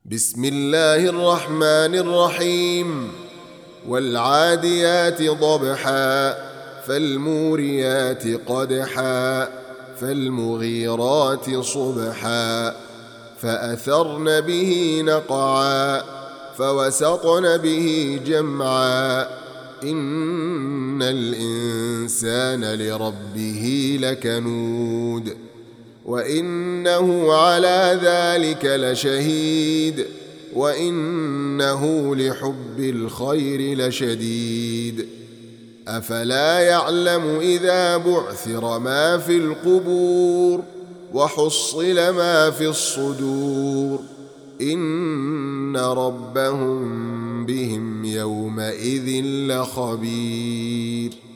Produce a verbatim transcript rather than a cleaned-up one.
بسم الله الرحمن الرحيم والعاديات ضبحا فالموريات قدحا فالمغيرات صبحا فأثرن به نقعا فوسطن به جمعا إن الإنسان لربه لكنود وإنه على ذلك لشهيد وإنه لحب الخير لشديد أفلا يعلم إذا بعثر ما في القبور وحصل ما في الصدور إن ربهم بهم يومئذ لخبير.